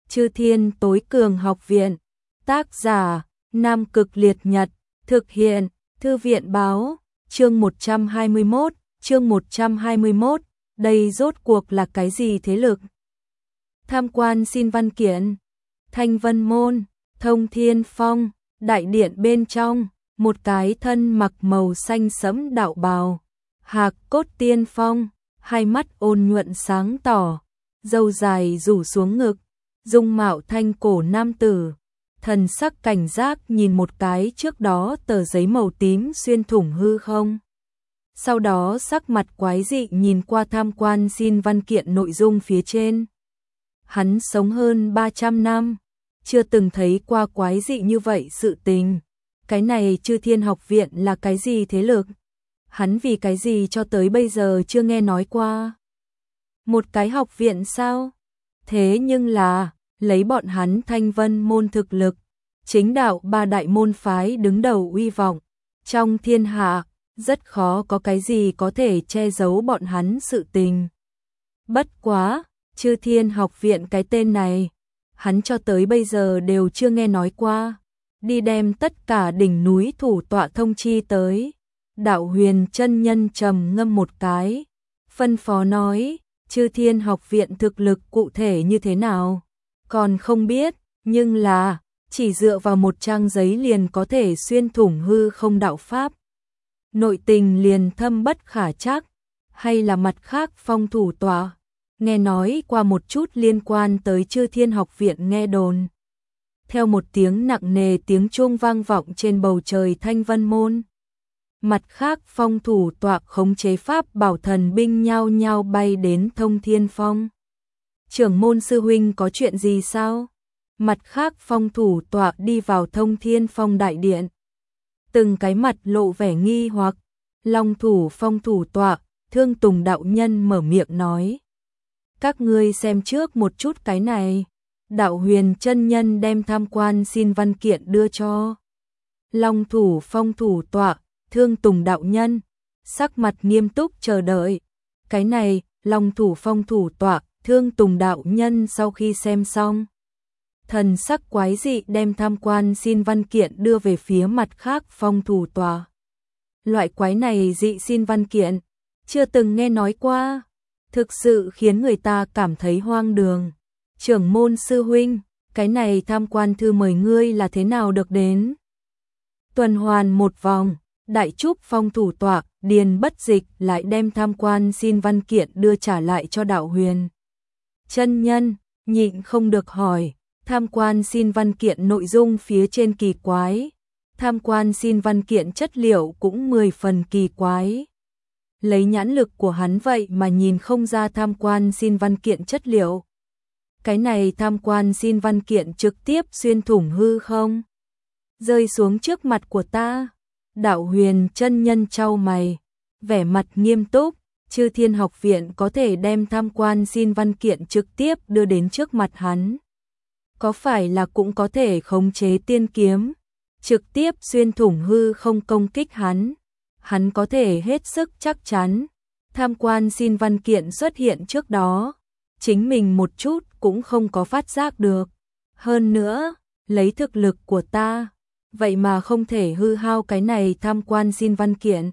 Chư Thiên Tối Cường Học Viện. Tác giả: Nam Cực Liệt Nhật. Thực hiện: Thư viện báo. Chương 121. Đây rốt cuộc là cái gì thế lực? Tham quan xin văn kiện. Thanh Vân Môn, Thông Thiên Phong, đại điện bên trong, một cái thân mặc màu xanh sẫm đạo bào, Hạc Cốt Tiên Phong, hai mắt ôn nhuận sáng tỏ, râu dài rủ xuống ngực, dung mạo thanh cổ nam tử, thần sắc cảnh giác nhìn một cái trước đó tờ giấy màu tím xuyên thủng hư không. Sau đó sắc mặt quái dị nhìn qua tham quan xin văn kiện nội dung phía trên. Hắn sống hơn 300 năm, chưa từng thấy qua quái dị như vậy sự tình. Cái này Chư Thiên Học Viện là cái gì thế lực? Hắn vì cái gì cho tới bây giờ chưa nghe nói qua? Một cái học viện sao? Thế nhưng là, lấy bọn hắn Thanh Vân Môn thực lực, chính đạo ba đại môn phái đứng đầu uy vọng, trong thiên hạ, rất khó có cái gì có thể che giấu bọn hắn sự tình. Bất quá, Chư Thiên Học Viện cái tên này, hắn cho tới bây giờ đều chưa nghe nói qua. Đi đem tất cả đỉnh núi thủ tọa thông chi tới. Đạo Huyền chân nhân trầm ngâm một cái, phân phó nói, Chư Thiên Học Viện thực lực cụ thể như thế nào? Còn không biết, nhưng là, chỉ dựa vào một trang giấy liền có thể xuyên thủng hư không đạo pháp. Nội tình liền thâm bất khả trắc, hay là mặt khác phong thủ tọa? Nghe nói qua một chút liên quan tới Chư Thiên Học Viện nghe đồn. Theo một tiếng nặng nề tiếng chuông vang vọng trên bầu trời Thanh Vân Môn. Mặt khác phong thủ tọa khống chế pháp bảo thần binh nhao nhao bay đến Thông Thiên Phong. Trưởng môn sư huynh có chuyện gì sao? Mặt khác phong thủ tọa đi vào Thông Thiên Phong đại điện. Từng cái mặt lộ vẻ nghi hoặc. Long thủ phong thủ tọa, Thương Tùng đạo nhân mở miệng nói. Các ngươi xem trước một chút cái này. Đạo Huyền chân nhân đem tham quan xin văn kiện đưa cho. Long thủ phong thủ tọa, Thương Tùng đạo nhân, sắc mặt nghiêm túc chờ đợi. Cái này, Long thủ phong thủ tọa, Thương Tùng đạo nhân sau khi xem xong, thần sắc quái dị đem tham quan xin văn kiện đưa về phía mặt khác phong thủ tọa. Loại quái này dị xin văn kiện, chưa từng nghe nói qua, thực sự khiến người ta cảm thấy hoang đường. Trưởng môn sư huynh, cái này tham quan thư mời ngươi là thế nào được đến? Tuần hoàn một vòng, Đại Trúc phong thủ tọa, Điền Bất Dịch lại đem tham quan xin văn kiện đưa trả lại cho Đạo Huyền chân nhân, nhịn không được hỏi, tham quan xin văn kiện nội dung phía trên kỳ quái, tham quan xin văn kiện chất liệu cũng 10 phần kỳ quái. Lấy nhãn lực của hắn vậy mà nhìn không ra tham quan xin văn kiện chất liệu. Cái này tham quan xin văn kiện trực tiếp xuyên thủng hư không? Rơi xuống trước mặt của ta. Đạo Huyền chân nhân chau mày, vẻ mặt nghiêm túc, Chư Thiên Học Viện có thể đem tham quan xin văn kiện trực tiếp đưa đến trước mặt hắn. Có phải là cũng có thể khống chế tiên kiếm, trực tiếp xuyên thủng hư không công kích hắn? Hắn có thể hết sức chắc chắn, tham quan xin văn kiện xuất hiện trước đó, chính mình một chút cũng không có phát giác được. Hơn nữa, lấy thực lực của ta, vậy mà không thể hư hao cái này tham quan xin văn kiện.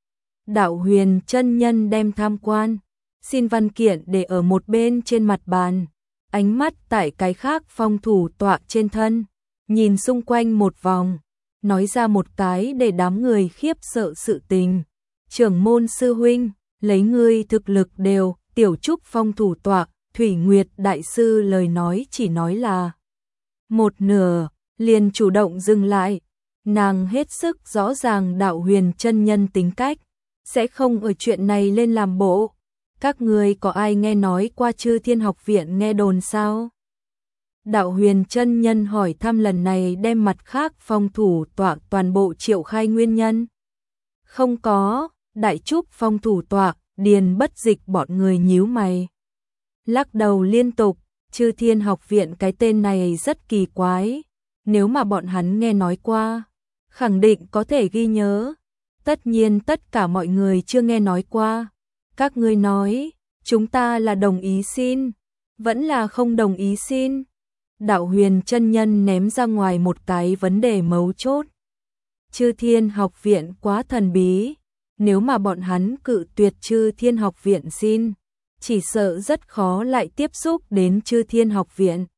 Đạo Huyền chân nhân đem tham quan xin văn kiện để ở một bên trên mặt bàn, ánh mắt tại cái khác phong thủ tọa trên thân, nhìn xung quanh một vòng, nói ra một cái để đám người khiếp sợ sự tình. Trưởng môn sư huynh, lấy ngươi thực lực đều, Tiểu Trúc phong thủ tọa, Thủy Nguyệt đại sư lời nói chỉ nói là một nửa, liền chủ động dừng lại. Nàng hết sức rõ ràng Đạo Huyền chân nhân tính cách, sẽ không ở chuyện này lên làm bộ. Các ngươi có ai nghe nói qua Chư Thiên Học Viện nghe đồn sao? Đạo Huyền chân nhân hỏi thăm lần này đem mặt khác phong thủ tọa toàn bộ triệu khai nguyên nhân. Không có, Đại Trúc phong thủ tọa, Điền Bất Dịch bọn người nhíu mày. Lắc đầu liên tục, Chư Thiên Học Viện cái tên này rất kỳ quái. Nếu mà bọn hắn nghe nói qua, khẳng định có thể ghi nhớ. Tất nhiên tất cả mọi người chưa nghe nói qua. Các ngươi nói, chúng ta là đồng ý xin, vẫn là không đồng ý xin? Đạo Huyền chân nhân ném ra ngoài một cái vấn đề mấu chốt. Chư Thiên học viện quá thần bí, nếu mà bọn hắn cự tuyệt Chư Thiên học viện xin, chỉ sợ rất khó lại tiếp xúc đến Chư Thiên học viện.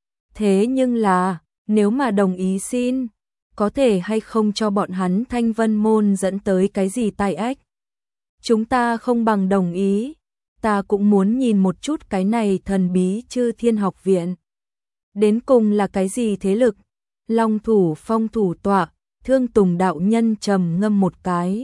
Thế nhưng là, nếu mà đồng ý xin, có thể hay không cho bọn hắn Thanh Vân môn dẫn tới cái gì tai ách? Chúng ta không bằng đồng ý, ta cũng muốn nhìn một chút cái này thần bí Chư Thiên học viện. Đến cùng là cái gì thế lực? Long thủ phong thủ tọa, Thương Tùng đạo nhân trầm ngâm một cái.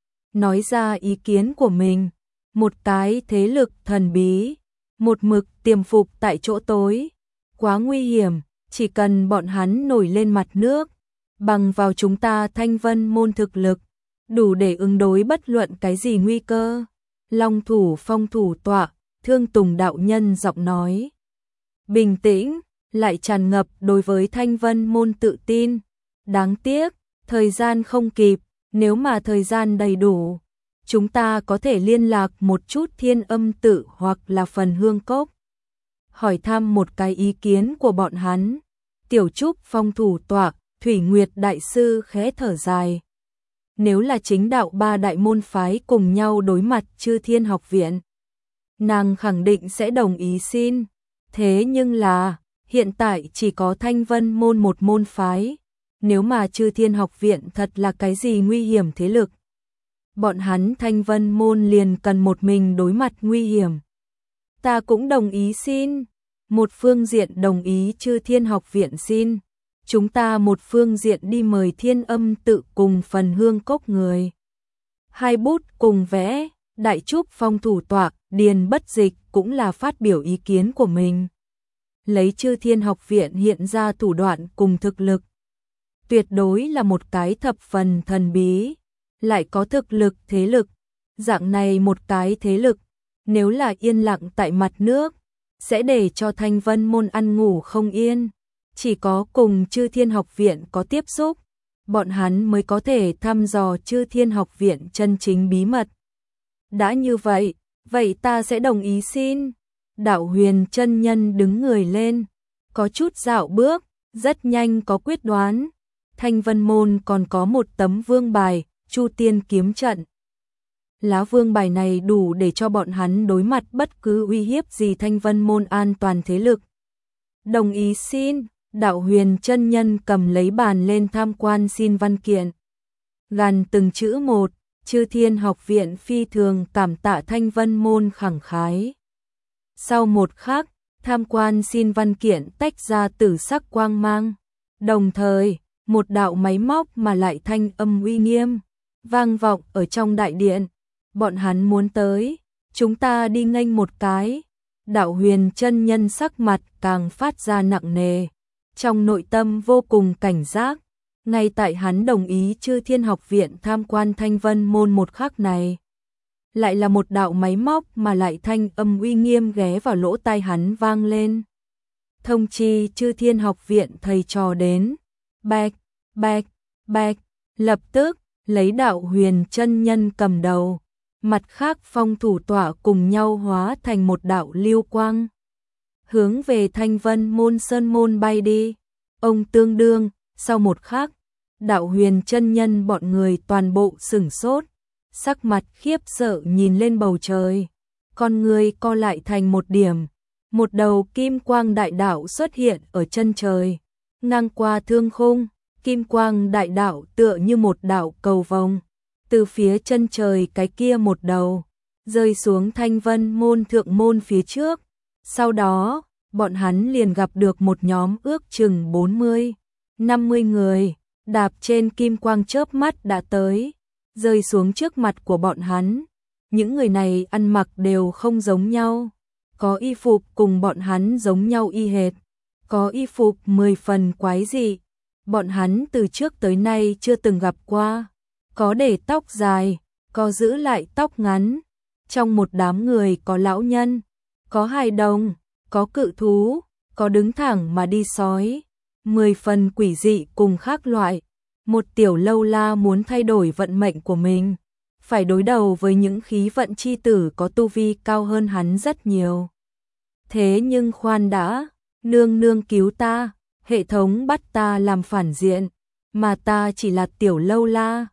Nói ra ý kiến của mình, một cái thế lực thần bí, một mực tiềm phục tại chỗ tối. Quá nguy hiểm, chỉ cần bọn hắn nổi lên mặt nước, bằng vào chúng ta Thanh Vân môn thực lực, đủ để ứng đối bất luận cái gì nguy cơ. Long thủ phong thủ tọa, Thương Tùng đạo nhân giọng nói. Bình tĩnh, lại tràn ngập đối với Thanh Vân môn tự tin. Đáng tiếc, thời gian không kịp, nếu mà thời gian đầy đủ, chúng ta có thể liên lạc một chút Thiên Âm tự hoặc là Phần Hương Cốc. Hỏi thăm một cái ý kiến của bọn hắn. Tiểu Trúc phong thủ tọa, Thủy Nguyệt đại sư khẽ thở dài. Nếu là chính đạo ba đại môn phái cùng nhau đối mặt Chư Thiên học viện, nàng khẳng định sẽ đồng ý xin. Thế nhưng là, hiện tại chỉ có Thanh Vân môn một môn phái. Nếu mà Chư Thiên học viện thật là cái gì nguy hiểm thế lực, bọn hắn Thanh Vân môn liền cần một mình đối mặt nguy hiểm. Ta cũng đồng ý xin. Một phương diện đồng ý Chư Thiên học viện xin. Chúng ta một phương diện đi mời Thiên Âm tự cùng Phần Hương Cốc người. Hai bút cùng vẽ, Đại Trúc phong thủ tọa, Điền Bất Dịch cũng là phát biểu ý kiến của mình. Lấy Chư Thiên học viện hiện ra thủ đoạn cùng thực lực, tuyệt đối là một cái thập phần thần bí, lại có thực lực thế lực. Dạng này một cái thế lực, nếu là yên lặng tại mặt nước, sẽ để cho Thanh Vân môn ăn ngủ không yên. Chỉ có cùng Chư Thiên học viện có tiếp xúc, bọn hắn mới có thể thăm dò Chư Thiên học viện chân chính bí mật. Đã như vậy, vậy ta sẽ đồng ý xin. Đạo Huyền chân nhân đứng người lên, có chút dạo bước, rất nhanh có quyết đoán. Thanh Vân môn còn có một tấm vương bài, Chu Tiên kiếm trận. Lá vương bài này đủ để cho bọn hắn đối mặt bất cứ uy hiếp gì Thanh Vân môn an toàn thế lực. Đồng ý xin. Đạo Huyền chân nhân cầm lấy bàn lên tham quan xin văn kiện. Gàn từng chữ một, Chư Thiên học viện phi thường cảm tạ Thanh Vân môn khẳng khái. Sau một khắc, tham quan xin văn kiện tách ra tử sắc quang mang. Đồng thời, một đạo máy móc mà lại thanh âm uy nghiêm, vang vọng ở trong đại điện. Bọn hắn muốn tới, chúng ta đi nghênh một cái. Đạo Huyền chân nhân sắc mặt càng phát ra nặng nề. Trong nội tâm vô cùng cảnh giác, ngay tại hắn đồng ý Chư Thiên học viện tham quan Thanh Vân môn một khắc này, lại là một đạo máy móc mà lại thanh âm uy nghiêm ghé vào lỗ tai hắn vang lên. Thông chi Chư Thiên học viện thầy trò đến. Bạch, bạch, bạch, lập tức lấy Đạo Huyền chân nhân cầm đầu, mặt khác phong thủ tọa cùng nhau hóa thành một đạo lưu quang, hướng về Thanh Vân môn sơn môn bay đi. Ông tương đương, sau một khắc, Đạo Huyền chân nhân bọn người toàn bộ sửng sốt, sắc mặt khiếp sợ nhìn lên bầu trời, con người co lại thành một điểm, một đầu kim quang đại đạo xuất hiện ở chân trời, ngang qua thương khung, kim quang đại đạo tựa như một đạo cầu vồng, từ phía chân trời cái kia một đầu, rơi xuống Thanh Vân môn thượng môn phía trước. Sau đó, bọn hắn liền gặp được một nhóm ước chừng 40-50 người, đạp trên kim quang chớp mắt đã tới, rơi xuống trước mặt của bọn hắn. Những người này ăn mặc đều không giống nhau, có y phục cùng bọn hắn giống nhau y hệt, có y phục 10 phần quái dị, bọn hắn từ trước tới nay chưa từng gặp qua, có để tóc dài, có giữ lại tóc ngắn. Trong một đám người có lão nhân, có hài đồng, có cự thú, có đứng thẳng mà đi sói, 10 phần quỷ dị cùng khác loại. Một tiểu lâu la muốn thay đổi vận mệnh của mình, phải đối đầu với những khí vận chi tử có tu vi cao hơn hắn rất nhiều. Thế nhưng khoan đã, Nương nương cứu ta, hệ thống bắt ta làm phản diện, mà ta chỉ là tiểu lâu la.